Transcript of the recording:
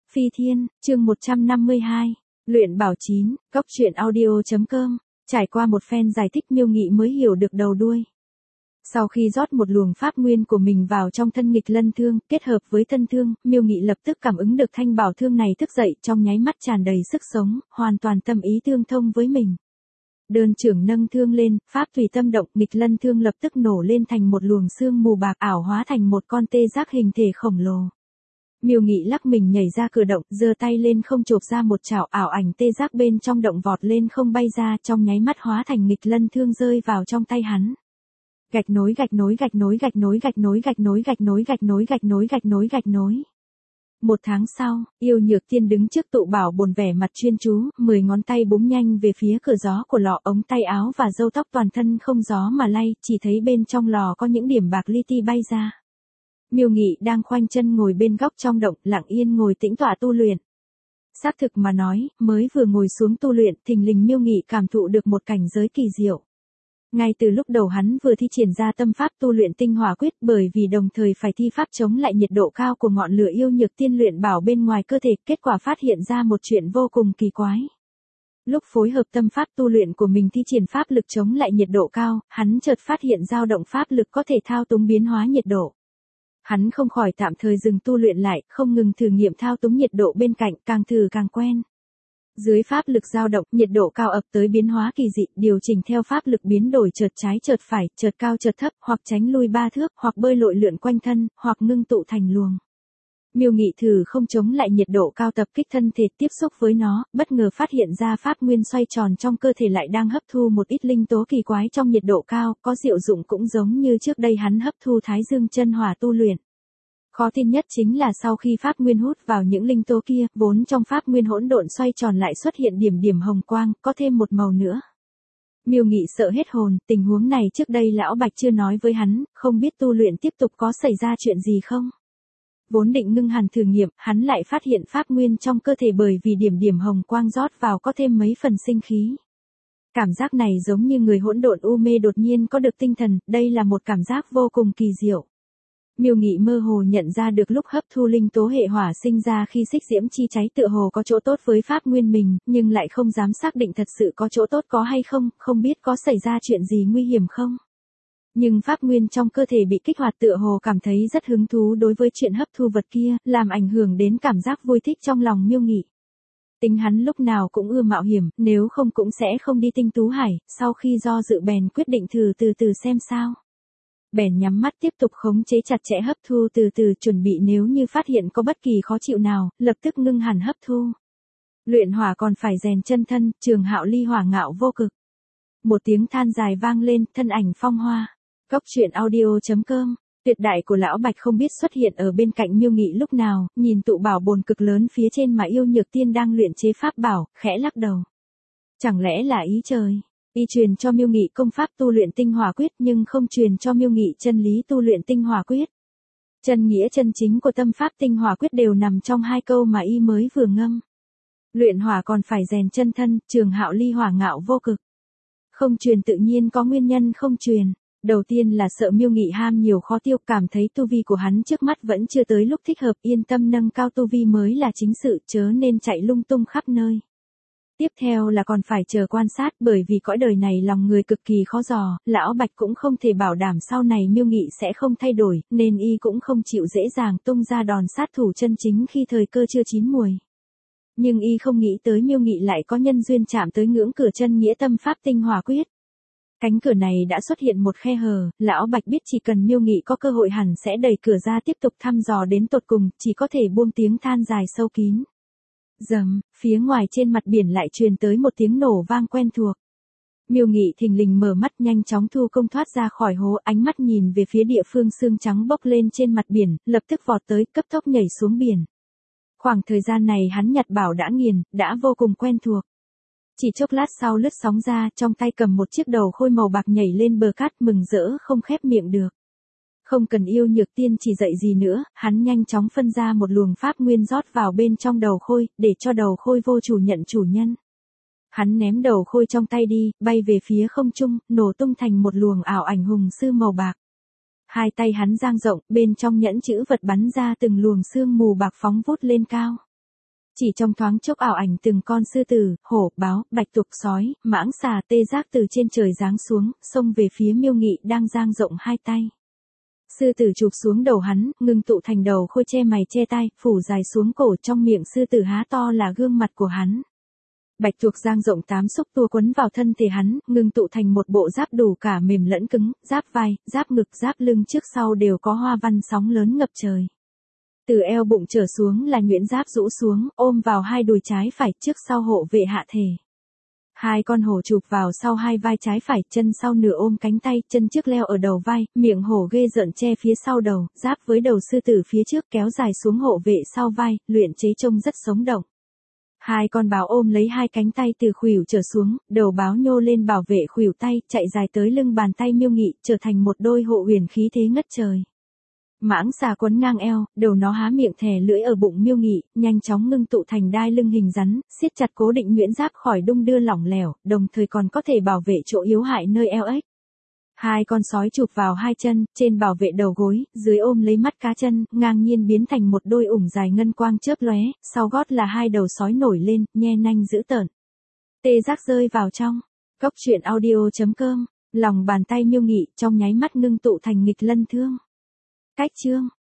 Phi Thiên, chương 152, luyện bảo 9, cốc truyện audio.com, trải qua một phen giải thích Miêu Nghị mới hiểu được đầu đuôi. Sau khi rót một luồng pháp nguyên của mình vào trong thân nghịch lân thương, kết hợp với thân thương, Miêu Nghị lập tức cảm ứng được thanh bảo thương này thức dậy trong nháy mắt tràn đầy sức sống, hoàn toàn tâm ý tương thông với mình. Đơn trưởng nâng thương lên, pháp tùy tâm động, nghịch lân thương lập tức nổ lên thành một luồng sương mù bạc ảo hóa thành một con tê giác hình thể khổng lồ. Miêu Nghị lắc mình nhảy ra cửa động, giơ tay lên không chộp ra một chảo ảo ảnh tê giác bên trong động vọt lên không bay ra, trong nháy mắt hóa thành nghịch lân thương rơi vào trong tay hắn. Gạch nối. Một tháng sau, Yêu Nhược Tiên đứng trước tụ bảo bồn vẻ mặt chuyên chú, 10 ngón tay búng nhanh về phía cửa gió của lò, ống tay áo và râu tóc toàn thân không gió mà lay, chỉ thấy bên trong lò có những điểm bạc li ti bay ra. Miêu Nghị đang khoanh chân ngồi bên góc trong động, lặng yên ngồi tĩnh tọa tu luyện. Xác thực mà nói, mới vừa ngồi xuống tu luyện, thình lình Miêu Nghị cảm thụ được một cảnh giới kỳ diệu. Ngay từ lúc đầu hắn vừa thi triển ra tâm pháp tu luyện tinh hỏa quyết, bởi vì đồng thời phải thi pháp chống lại nhiệt độ cao của ngọn lửa Yêu Nhược Tiên luyện bảo bên ngoài cơ thể, kết quả phát hiện ra một chuyện vô cùng kỳ quái. Lúc phối hợp tâm pháp tu luyện của mình thi triển pháp lực chống lại nhiệt độ cao, hắn chợt phát hiện dao động pháp lực có thể thao túng biến hóa nhiệt độ. Hắn không khỏi tạm thời dừng tu luyện lại, không ngừng thử nghiệm thao túng nhiệt độ bên cạnh, càng thử càng quen. Dưới pháp lực dao động, nhiệt độ cao ập tới biến hóa kỳ dị, điều chỉnh theo pháp lực biến đổi chợt trái chợt phải, chợt cao chợt thấp, hoặc tránh lui 3 thước, hoặc bơi lội lượn quanh thân, hoặc ngưng tụ thành luồng. Miêu Nghị thử không chống lại nhiệt độ cao tập kích thân thể tiếp xúc với nó, bất ngờ phát hiện ra pháp nguyên xoay tròn trong cơ thể lại đang hấp thu một ít linh tố kỳ quái trong nhiệt độ cao, có diệu dụng cũng giống như trước đây hắn hấp thu Thái Dương chân hỏa tu luyện. Khó tin nhất chính là sau khi pháp nguyên hút vào những linh tố kia, vốn trong pháp nguyên hỗn độn xoay tròn lại xuất hiện điểm điểm hồng quang, có thêm một màu nữa. Miêu Nghị sợ hết hồn, tình huống này trước đây lão Bạch chưa nói với hắn, không biết tu luyện tiếp tục có xảy ra chuyện gì không. Vốn định ngưng hẳn thử nghiệm, hắn lại phát hiện pháp nguyên trong cơ thể bởi vì điểm điểm hồng quang rót vào có thêm mấy phần sinh khí. Cảm giác này giống như người hỗn độn u mê đột nhiên có được tinh thần, đây là một cảm giác vô cùng kỳ diệu. Miêu Nghị mơ hồ nhận ra được lúc hấp thu linh tố hệ hỏa sinh ra khi xích diễm chi cháy tựa hồ có chỗ tốt với pháp nguyên mình, nhưng lại không dám xác định thật sự có chỗ tốt có hay không, không biết có xảy ra chuyện gì nguy hiểm không. Nhưng pháp nguyên trong cơ thể bị kích hoạt tựa hồ cảm thấy rất hứng thú đối với chuyện hấp thu vật kia, làm ảnh hưởng đến cảm giác vui thích trong lòng Miêu Nghị. Tính hắn lúc nào cũng ưa mạo hiểm, nếu không cũng sẽ không đi Tinh Tú Hải, sau khi do dự bèn quyết định thử từ từ xem sao. Bèn nhắm mắt tiếp tục khống chế chặt chẽ hấp thu từ từ, chuẩn bị nếu như phát hiện có bất kỳ khó chịu nào, lập tức ngưng hẳn hấp thu. Luyện hỏa còn phải rèn chân thân, Trường Hạo ly hỏa ngạo vô cực. Một tiếng than dài vang lên, thân ảnh phong hoa. Cốc truyện audio.com, tuyệt đại của lão Bạch không biết xuất hiện ở bên cạnh Miêu Nghị lúc nào, nhìn tụ bảo bồn cực lớn phía trên mà Yêu Nhược Tiên đang luyện chế pháp bảo, khẽ lắc đầu. Chẳng lẽ là ý trời? Y truyền cho Miêu Nghị công pháp tu luyện tinh hỏa quyết nhưng không truyền cho Miêu Nghị chân lý tu luyện tinh hỏa quyết. Chân nghĩa chân chính của tâm pháp tinh hỏa quyết đều nằm trong 2 câu mà y mới vừa ngâm. Luyện hỏa còn phải rèn chân thân, Trường Hạo ly hỏa ngạo vô cực. Không truyền tự nhiên có nguyên nhân không truyền. Đầu tiên là sợ Miêu Nghị ham nhiều khó tiêu, cảm thấy tu vi của hắn trước mắt vẫn chưa tới lúc thích hợp, yên tâm nâng cao tu vi mới là chính sự, chớ nên chạy lung tung khắp nơi. Tiếp theo là còn phải chờ quan sát, bởi vì cõi đời này lòng người cực kỳ khó dò, lão Bạch cũng không thể bảo đảm sau này Miêu Nghị sẽ không thay đổi, nên y cũng không chịu dễ dàng tung ra đòn sát thủ chân chính khi thời cơ chưa chín muồi. Nhưng y không nghĩ tới Miêu Nghị lại có nhân duyên chạm tới ngưỡng cửa chân nghĩa tâm pháp tinh hỏa quyết. Cánh cửa này đã xuất hiện một khe hở, lão Bạch biết chỉ cần Miêu Nghị có cơ hội hẳn sẽ đẩy cửa ra tiếp tục thăm dò đến tột cùng, chỉ có thể buông tiếng than dài sâu kín. Rầm, phía ngoài trên mặt biển lại truyền tới một tiếng nổ vang quen thuộc. Miêu Nghị thình lình mở mắt nhanh chóng thu công thoát ra khỏi hố, ánh mắt nhìn về phía địa phương sương trắng bốc lên trên mặt biển, lập tức vọt tới, cấp tốc nhảy xuống biển. Khoảng thời gian này hắn nhặt bảo đã nghiền, đã vô cùng quen thuộc. Chỉ chốc lát sau lướt sóng ra, trong tay cầm một chiếc đầu khôi màu bạc nhảy lên bờ cát mừng rỡ không khép miệng được. Không cần Yêu Nhược Tiên chỉ dạy gì nữa, hắn nhanh chóng phân ra một luồng pháp nguyên rót vào bên trong đầu khôi, để cho đầu khôi vô chủ nhận chủ nhân. Hắn ném đầu khôi trong tay đi, bay về phía không trung, nổ tung thành một luồng ảo ảnh hùng sư màu bạc. 2 tay hắn dang rộng, bên trong nhẫn chữ vật bắn ra từng luồng sương mù bạc phóng vút lên cao. chỉ trong thoáng chốc ảo ảnh từng con sư tử, hổ, báo, bạch tuộc, sói, mãng xà, tê giác từ trên trời giáng xuống, xông về phía Miêu Nghị đang dang rộng hai tay. Sư tử chụp xuống đầu hắn, ngưng tụ thành đầu khôi che mày che tai, phủ dài xuống cổ, trong miệng sư tử há to là gương mặt của hắn. Bạch tuộc dang rộng 8 xúc tua quấn vào thân thể hắn, ngưng tụ thành một bộ giáp đủ cả mềm lẫn cứng, giáp vai, giáp ngực, giáp lưng trước sau đều có hoa văn sóng lớn ngập trời. Từ eo bụng trở xuống là nhuyễn giáp rũ xuống, ôm vào hai đùi trái phải, trước sau hộ vệ hạ thể. Hai con hổ chụp vào sau hai vai trái phải, chân sau nửa ôm cánh tay, chân trước leo ở đầu vai, miệng hổ ghê rợn che phía sau đầu, giáp với đầu sư tử phía trước kéo dài xuống hộ vệ sau vai, luyện chế trông rất sống động. Hai con báo ôm lấy hai cánh tay từ khuỷu trở xuống, đầu báo nhô lên bảo vệ khuỷu tay, chạy dài tới lưng bàn tay Miêu Nghị, trở thành một đôi hộ huyền khí thế ngất trời. Mãng xà quấn ngang eo, đầu nó há miệng thè lưỡi ở bụng Miêu Nghị, nhanh chóng ngưng tụ thành đai lưng hình rắn, siết chặt cố định nhuyễn giáp khỏi đung đưa lỏng lẻo, đồng thời còn có thể bảo vệ chỗ yếu hại nơi eo ếch. Hai con sói chụp vào hai chân, trên bảo vệ đầu gối, dưới ôm lấy mắt cá chân, ngang nhiên biến thành một đôi ủng dài ngân quang chớp lóe, sau gót là hai đầu sói nổi lên, nhe nanh dữ tợn. Tê giác rơi vào trong. Cốc truyện audio.com, lòng bàn tay Miêu Nghị trong nháy mắt ngưng tụ thành nghịch lân thương. Cách chương